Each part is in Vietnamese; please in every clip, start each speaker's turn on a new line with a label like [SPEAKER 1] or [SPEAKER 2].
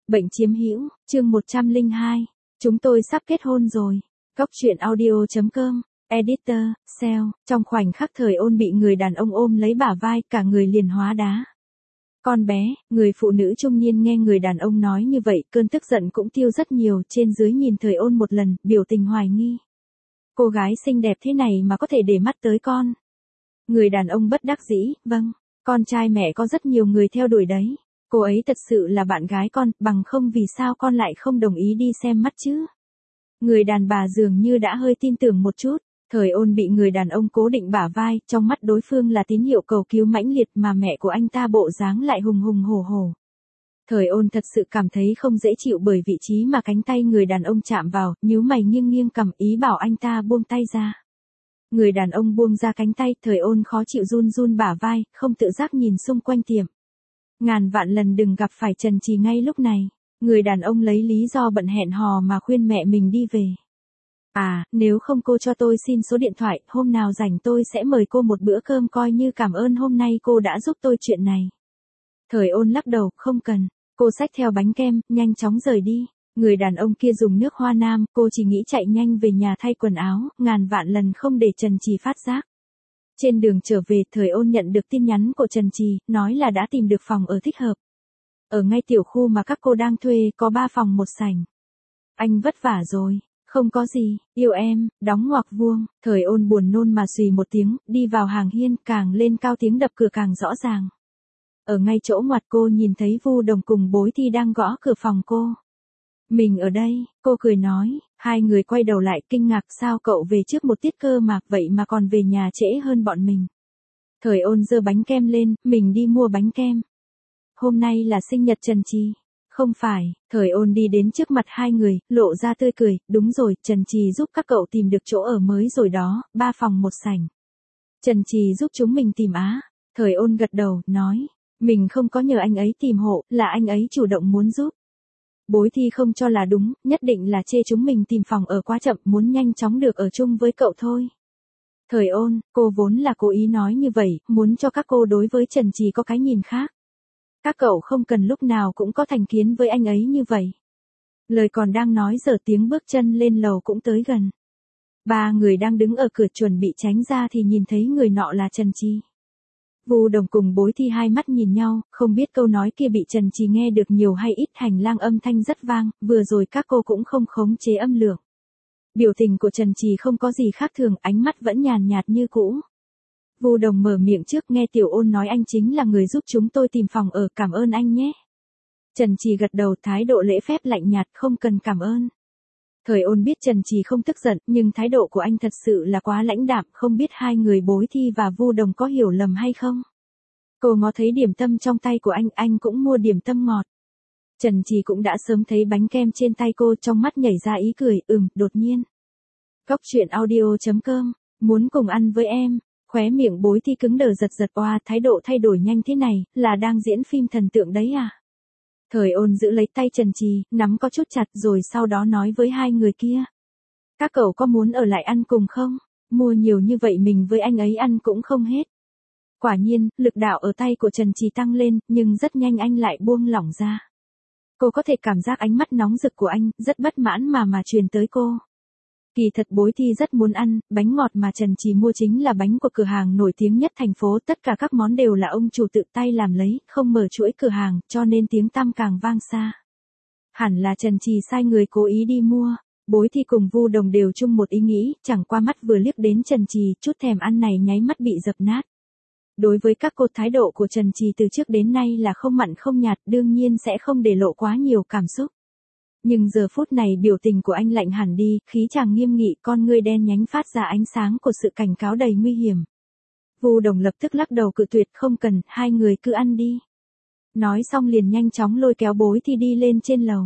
[SPEAKER 1] Bệnh chiếm hữu, chương 102. Chúng tôi sắp kết hôn rồi. Góc truyện audio.com. Editor, Sale. Trong khoảnh khắc Thời Ôn bị người đàn ông ôm lấy bả vai, cả người liền hóa đá. Con bé, người phụ nữ trung niên nghe người đàn ông nói như vậy, cơn tức giận cũng tiêu rất nhiều, trên dưới nhìn Thời Ôn một lần, biểu tình hoài nghi. Cô gái xinh đẹp thế này mà có thể để mắt tới con. Người đàn ông bất đắc dĩ, vâng, con trai mẹ có rất nhiều người theo đuổi đấy. Cô ấy thật sự là bạn gái con, bằng không vì sao con lại không đồng ý đi xem mắt chứ? Người đàn bà dường như đã hơi tin tưởng một chút. Thời Ôn bị người đàn ông cố định bả vai, trong mắt đối phương là tín hiệu cầu cứu mãnh liệt mà mẹ của anh ta bộ dáng lại hùng hùng hổ hổ. Thời Ôn thật sự cảm thấy không dễ chịu bởi vị trí mà cánh tay người đàn ông chạm vào, nhíu mày nghiêng nghiêng cầm ý bảo anh ta buông tay ra. Người đàn ông buông ra cánh tay, Thời Ôn khó chịu run run bả vai, không tự giác nhìn xung quanh tiệm. Ngàn vạn lần đừng gặp phải Trần Trì ngay lúc này. Người đàn ông lấy lý do bận hẹn hò mà khuyên mẹ mình đi về. À, nếu không cô cho tôi xin số điện thoại, hôm nào rảnh tôi sẽ mời cô một bữa cơm coi như cảm ơn hôm nay cô đã giúp tôi chuyện này. Thời Ôn lắc đầu, không cần. Cô xách theo bánh kem, nhanh chóng rời đi. Người đàn ông kia dùng nước hoa nam, cô chỉ nghĩ chạy nhanh về nhà thay quần áo, ngàn vạn lần không để Trần Trì phát giác. Trên đường trở về, Thời Ôn nhận được tin nhắn của Trần Trì, nói là đã tìm được phòng ở thích hợp. Ở ngay tiểu khu mà các cô đang thuê, có 3 phòng 1 sảnh. Anh vất vả rồi. Không có gì, yêu em, đóng ngoặc vuông. Thời Ôn buồn nôn mà xùy một tiếng, đi vào hàng hiên, càng lên cao tiếng đập cửa càng rõ ràng. Ở ngay chỗ ngoặt cô nhìn thấy Vu Đồng cùng Bối Thi đang gõ cửa phòng cô. Mình ở đây, cô cười nói, hai người quay đầu lại kinh ngạc sao cậu về trước một tiết cơ mà, vậy mà còn về nhà trễ hơn bọn mình. Thời Ôn giơ bánh kem lên, mình đi mua bánh kem. Hôm nay là sinh nhật Trần Trì. Không phải, Thời Ôn đi đến trước mặt hai người, lộ ra tươi cười, đúng rồi, Trần Trì giúp các cậu tìm được chỗ ở mới rồi đó, 3 phòng 1 sảnh. Trần Trì giúp chúng mình tìm á. Thời Ôn gật đầu, nói, mình không có nhờ anh ấy tìm hộ, là anh ấy chủ động muốn giúp. Bối Thi không cho là đúng, nhất định là chê chúng mình tìm phòng ở quá chậm, muốn nhanh chóng được ở chung với cậu thôi. Thời Ôn, cô vốn là cố ý nói như vậy, muốn cho các cô đối với Trần Trì có cái nhìn khác. Các cậu không cần lúc nào cũng có thành kiến với anh ấy như vậy. Lời còn đang nói giờ tiếng bước chân lên lầu cũng tới gần. 3 người đang đứng ở cửa chuẩn bị tránh ra thì nhìn thấy người nọ là Trần Trì. Vu Đồng cùng Bối Thi hai mắt nhìn nhau, không biết câu nói kia bị Trần Trì nghe được nhiều hay ít, hành lang âm thanh rất vang, vừa rồi các cô cũng không khống chế âm lượng. Biểu tình của Trần Trì không có gì khác thường, ánh mắt vẫn nhàn nhạt như cũ. Vu Đồng mở miệng trước, nghe Tiểu Ôn nói anh chính là người giúp chúng tôi tìm phòng ở, cảm ơn anh nhé. Trần Trì gật đầu, thái độ lễ phép lạnh nhạt, không cần cảm ơn. Thời Ôn biết Trần Trì không tức giận, nhưng thái độ của anh thật sự là quá lãnh đạm, không biết hai người Bối Thi và Vu Đồng có hiểu lầm hay không. Cô ngó thấy điểm tâm trong tay của anh cũng mua điểm tâm ngọt. Trần Trì cũng đã sớm thấy bánh kem trên tay cô, trong mắt nhảy ra ý cười, đột nhiên. Góc truyện audio.com, muốn cùng ăn với em. Khóe miệng Bối Thi cứng đờ giật oa, thái độ thay đổi nhanh thế này, là đang diễn phim thần tượng đấy à? Thời Ôn giữ lấy tay Trần Trì, nắm có chút chặt rồi sau đó nói với hai người kia. Các cậu có muốn ở lại ăn cùng không? Mua nhiều như vậy mình với anh ấy ăn cũng không hết. Quả nhiên, lực đạo ở tay của Trần Trì tăng lên, nhưng rất nhanh anh lại buông lỏng ra. Cô có thể cảm giác ánh mắt nóng rực của anh, rất bất mãn mà truyền tới cô. Kỳ thật Bối Thi rất muốn ăn, bánh ngọt mà Trần Trì mua chính là bánh của cửa hàng nổi tiếng nhất thành phố, tất cả các món đều là ông chủ tự tay làm lấy, không mở chuỗi cửa hàng, cho nên tiếng tăm càng vang xa. Hẳn là Trần Trì sai người cố ý đi mua. Bối Thi cùng Vu Đồng đều chung một ý nghĩ, chẳng qua mắt vừa liếc đến Trần Trì, chút thèm ăn này nháy mắt bị dập nát. Đối với các cô, thái độ của Trần Trì từ trước đến nay là không mặn không nhạt, đương nhiên sẽ không để lộ quá nhiều cảm xúc. Nhưng giờ phút này biểu tình của anh lạnh hẳn đi, khí chàng nghiêm nghị, con ngươi đen nhánh phát ra ánh sáng của sự cảnh cáo đầy nguy hiểm. Vu Đồng lập tức lắc đầu cự tuyệt, không cần, hai người cứ ăn đi. Nói xong liền nhanh chóng lôi kéo Bối Thi đi lên trên lầu.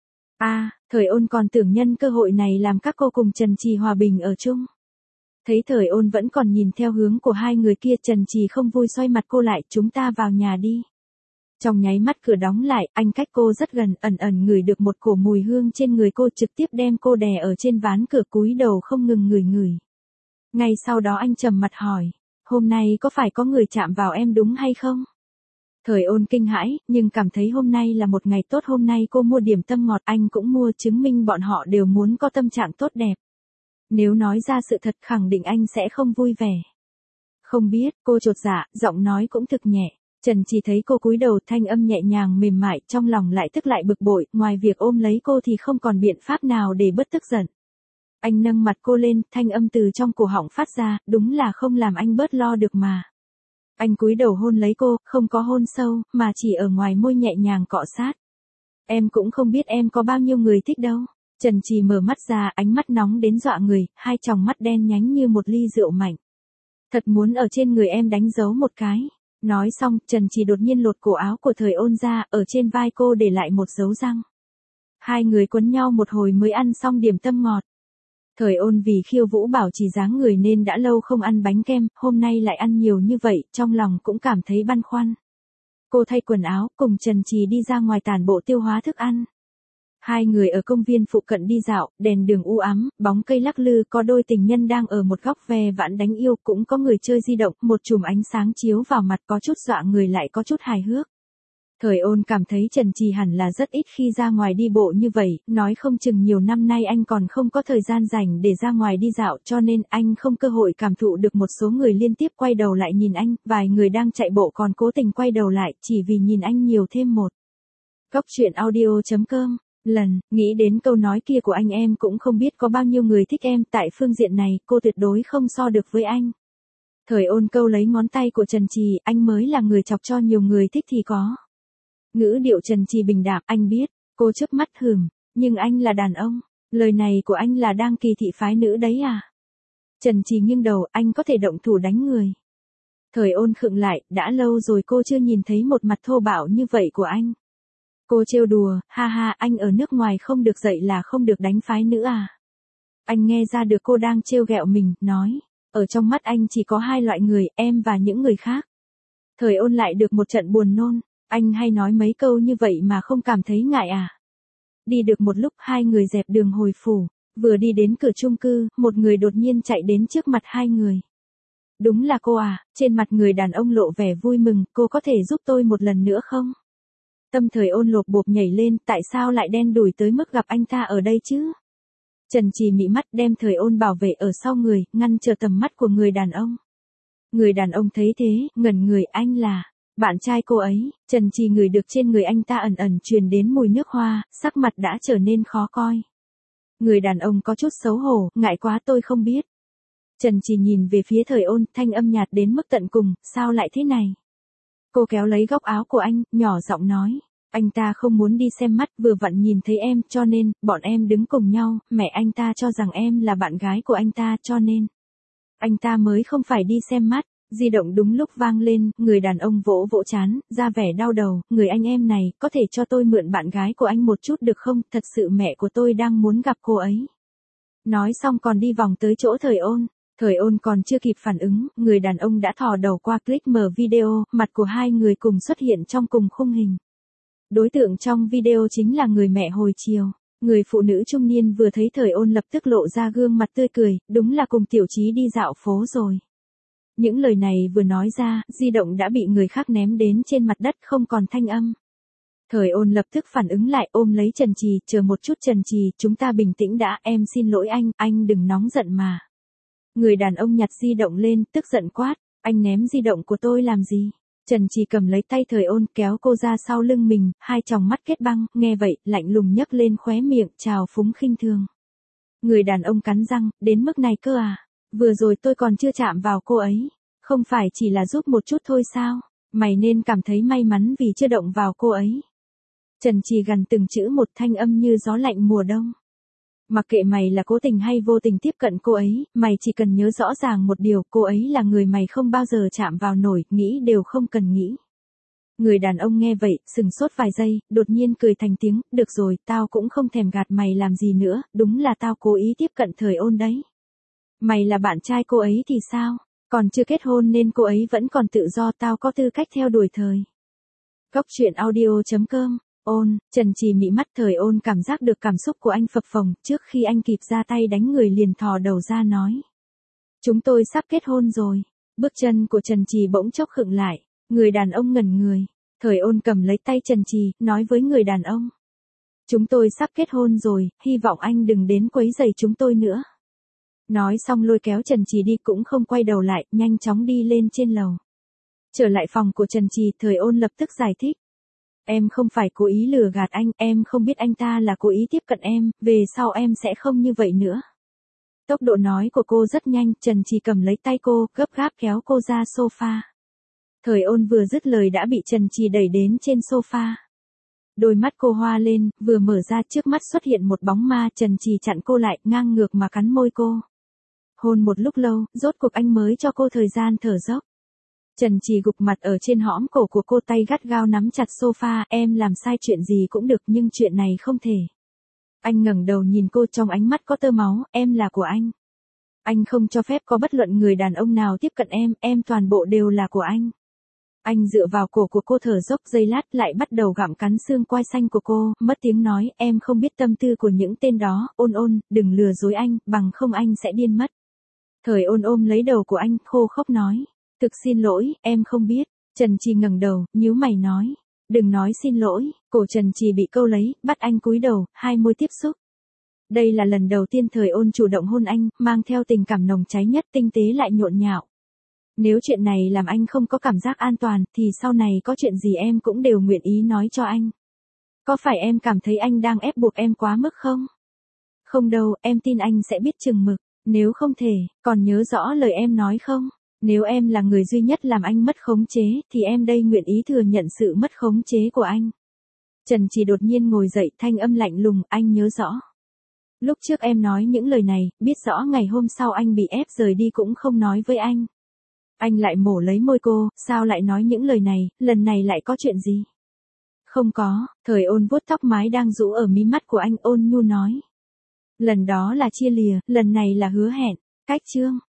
[SPEAKER 1] Thời Ôn còn tưởng nhân cơ hội này làm các cô cùng Trần Trì hòa bình ở chung. Thấy Thời Ôn vẫn còn nhìn theo hướng của hai người kia, Trần Trì không vui xoay mặt cô lại, chúng ta vào nhà đi. Trong nháy mắt cửa đóng lại, anh cách cô rất gần, ẩn ngửi được một cổ mùi hương trên người cô, trực tiếp đem cô đè ở trên ván cửa, cúi đầu không ngừng ngửi. Ngay sau đó anh trầm mặt hỏi, hôm nay có phải có người chạm vào em đúng hay không? Thời Ôn kinh hãi, nhưng cảm thấy hôm nay là một ngày tốt. Hôm nay cô mua điểm tâm ngọt, anh cũng mua, chứng minh bọn họ đều muốn có tâm trạng tốt đẹp. Nếu nói ra sự thật khẳng định anh sẽ không vui vẻ. Không biết, cô chột dạ, giọng nói cũng thực nhẹ. Trần chỉ thấy cô cúi đầu, thanh âm nhẹ nhàng mềm mại, trong lòng lại tức lại bực bội, ngoài việc ôm lấy cô thì không còn biện pháp nào để bớt tức giận. Anh nâng mặt cô lên, thanh âm từ trong cổ họng phát ra, đúng là không làm anh bớt lo được mà. Anh cúi đầu hôn lấy cô, không có hôn sâu, mà chỉ ở ngoài môi nhẹ nhàng cọ sát. Em cũng không biết em có bao nhiêu người thích đâu. Trần Trì mở mắt ra, ánh mắt nóng đến dọa người, hai tròng mắt đen nhánh như một ly rượu mạnh. Thật muốn ở trên người em đánh dấu một cái. Nói xong, Trần Trì đột nhiên lột cổ áo của Thời Ôn ra, ở trên vai cô để lại một dấu răng. Hai người quấn nhau một hồi mới ăn xong điểm tâm ngọt. Thời Ôn vì khiêu vũ bảo trì dáng người nên đã lâu không ăn bánh kem, hôm nay lại ăn nhiều như vậy, trong lòng cũng cảm thấy băn khoăn. Cô thay quần áo, cùng Trần Trì đi ra ngoài tản bộ tiêu hóa thức ăn. Hai người ở công viên phụ cận đi dạo, đèn đường u ám, bóng cây lắc lư, có đôi tình nhân đang ở một góc ve vãn đánh yêu, cũng có người chơi di động, một chùm ánh sáng chiếu vào mặt có chút dọa người lại có chút hài hước. Thời Ôn cảm thấy Trần Trì hẳn là rất ít khi ra ngoài đi bộ như vậy, nói không chừng nhiều năm nay anh còn không có thời gian rảnh để ra ngoài đi dạo cho nên anh không cơ hội cảm thụ được một số người liên tiếp quay đầu lại nhìn anh, vài người đang chạy bộ còn cố tình quay đầu lại chỉ vì nhìn anh nhiều thêm một. Góc truyện audio.com nghĩ đến câu nói kia của anh em cũng không biết có bao nhiêu người thích em, tại phương diện này cô tuyệt đối không so được với anh. Thời Ôn câu lấy ngón tay của Trần Trì, anh mới là người chọc cho nhiều người thích thì có. Ngữ điệu Trần Trì bình đạm, anh biết, cô chớp mắt hửm, nhưng anh là đàn ông, lời này của anh là đang kỳ thị phái nữ đấy à? Trần Trì nghiêng đầu, anh có thể động thủ đánh người. Thời Ôn khựng lại, đã lâu rồi cô chưa nhìn thấy một mặt thô bạo như vậy của anh. Cô trêu đùa, ha ha, anh ở nước ngoài không được dạy là không được đánh phái nữ à? Anh nghe ra được cô đang trêu ghẹo mình, nói, ở trong mắt anh chỉ có hai loại người, em và những người khác. Thời Ôn lại được một trận buồn nôn, anh hay nói mấy câu như vậy mà không cảm thấy ngại à? Đi được một lúc hai người dẹp đường hồi phủ, vừa đi đến cửa chung cư, một người đột nhiên chạy đến trước mặt hai người. Đúng là cô à? Trên mặt người đàn ông lộ vẻ vui mừng, cô có thể giúp tôi một lần nữa không? Tâm Thời Ôn lộp bộp nhảy lên, tại sao lại đen đủi tới mức gặp anh ta ở đây chứ? Trần Trì mị mắt đem Thời Ôn bảo vệ ở sau người, ngăn trở tầm mắt của người đàn ông. Người đàn ông thấy thế, ngẩn người, anh là bạn trai cô ấy. Trần Trì ngửi được trên người anh ta ẩn ẩn truyền đến mùi nước hoa, sắc mặt đã trở nên khó coi. Người đàn ông có chút xấu hổ, ngại quá tôi không biết. Trần Trì nhìn về phía Thời Ôn, thanh âm nhạt đến mức tận cùng, sao lại thế này? Cô kéo lấy góc áo của anh, nhỏ giọng nói, anh ta không muốn đi xem mắt, vừa vặn nhìn thấy em, cho nên, bọn em đứng cùng nhau, mẹ anh ta cho rằng em là bạn gái của anh ta, cho nên anh ta mới không phải đi xem mắt. Di động đúng lúc vang lên, người đàn ông vỗ vỗ trán, ra vẻ đau đầu, người anh em này, có thể cho tôi mượn bạn gái của anh một chút được không, thật sự mẹ của tôi đang muốn gặp cô ấy. Nói xong còn đi vòng tới chỗ Thời Ôn. Thời Ôn còn chưa kịp phản ứng, người đàn ông đã thò đầu qua click mở video, mặt của hai người cùng xuất hiện trong cùng khung hình. Đối tượng trong video chính là người mẹ hồi chiều. Người phụ nữ trung niên vừa thấy Thời Ôn lập tức lộ ra gương mặt tươi cười, đúng là cùng Tiểu Chí đi dạo phố rồi. Những lời này vừa nói ra, di động đã bị người khác ném đến trên mặt đất không còn thanh âm. Thời Ôn lập tức phản ứng lại, ôm lấy Trần Trì, chờ một chút Trần Trì, chúng ta bình tĩnh đã, em xin lỗi anh đừng nóng giận mà. Người đàn ông nhặt di động lên, tức giận quát, anh ném di động của tôi làm gì? Trần Trì cầm lấy tay Thời Ôn, kéo cô ra sau lưng mình, hai tròng mắt kết băng, nghe vậy, lạnh lùng nhấc lên khóe miệng, trào phúng khinh thường. Người đàn ông cắn răng, đến mức này cơ à? Vừa rồi tôi còn chưa chạm vào cô ấy, không phải chỉ là giúp một chút thôi sao? Mày nên cảm thấy may mắn vì chưa động vào cô ấy. Trần Trì gằn từng chữ một, thanh âm như gió lạnh mùa đông. Mặc kệ mày là cố tình hay vô tình tiếp cận cô ấy, mày chỉ cần nhớ rõ ràng một điều, cô ấy là người mày không bao giờ chạm vào nổi, nghĩ đều không cần nghĩ. Người đàn ông nghe vậy, sừng sốt vài giây, đột nhiên cười thành tiếng, được rồi, tao cũng không thèm gạt mày làm gì nữa, đúng là tao cố ý tiếp cận Thời Ôn đấy. Mày là bạn trai cô ấy thì sao? Còn chưa kết hôn nên cô ấy vẫn còn tự do, tao có tư cách theo đuổi thời. Góc truyện audio.com. Ôn, Trần Trì mị mắt. Thời Ôn cảm giác được cảm xúc của anh phập phồng, trước khi anh kịp ra tay đánh người liền thò đầu ra nói. Chúng tôi sắp kết hôn rồi. Bước chân của Trần Trì bỗng chốc khựng lại, người đàn ông ngẩn người. Thời Ôn cầm lấy tay Trần Trì, nói với người đàn ông. Chúng tôi sắp kết hôn rồi, hy vọng anh đừng đến quấy rầy chúng tôi nữa. Nói xong lôi kéo Trần Trì đi cũng không quay đầu lại, nhanh chóng đi lên trên lầu. Trở lại phòng của Trần Trì, Thời Ôn lập tức giải thích. Em không phải cố ý lừa gạt anh, em không biết anh ta là cố ý tiếp cận em, về sau em sẽ không như vậy nữa. Tốc độ nói của cô rất nhanh, Trần Trì cầm lấy tay cô, gấp gáp kéo cô ra sofa. Thời Ôn vừa dứt lời đã bị Trần Trì đẩy đến trên sofa. Đôi mắt cô hoa lên, vừa mở ra trước mắt xuất hiện một bóng ma, Trần Trì chặn cô lại, ngang ngược mà cắn môi cô. Hôn một lúc lâu, rốt cuộc anh mới cho cô thời gian thở dốc. Trần Trì gục mặt ở trên hõm cổ của cô, tay gắt gao nắm chặt sofa, em làm sai chuyện gì cũng được nhưng chuyện này không thể. Anh ngẩng đầu nhìn cô, trong ánh mắt có tơ máu, em là của anh. Anh không cho phép có bất luận người đàn ông nào tiếp cận em toàn bộ đều là của anh. Anh dựa vào cổ của cô thở dốc giây lát, lại bắt đầu gặm cắn xương quai xanh của cô, mất tiếng nói, em không biết tâm tư của những tên đó, Ôn, đừng lừa dối anh, bằng không anh sẽ điên mất. Thời Ôn ôm lấy đầu của anh, khô khốc nói, thực xin lỗi, em không biết. Trần Trì ngẩng đầu, nhíu mày nói, đừng nói xin lỗi. Cổ Trần Trì bị câu lấy, bắt anh cúi đầu, hai môi tiếp xúc. Đây là lần đầu tiên Thời Ôn chủ động hôn anh, mang theo tình cảm nồng cháy nhất, tinh tế lại nhộn nhạo. Nếu chuyện này làm anh không có cảm giác an toàn, thì sau này có chuyện gì em cũng đều nguyện ý nói cho anh. Có phải em cảm thấy anh đang ép buộc em quá mức không? Không đâu, em tin anh sẽ biết chừng mực. Nếu không thể, còn nhớ rõ lời em nói không? Nếu em là người duy nhất làm anh mất khống chế, thì em đây nguyện ý thừa nhận sự mất khống chế của anh. Trần Trì đột nhiên ngồi dậy, thanh âm lạnh lùng, anh nhớ rõ. Lúc trước em nói những lời này, biết rõ ngày hôm sau anh bị ép rời đi cũng không nói với anh. Anh lại mổ lấy môi cô, sao lại nói những lời này, lần này lại có chuyện gì? Không có. Thời Ôn vuốt tóc mái đang rũ ở mí mắt của anh, ôn nhu nói. Lần đó là chia lìa, lần này là hứa hẹn. Cách chương.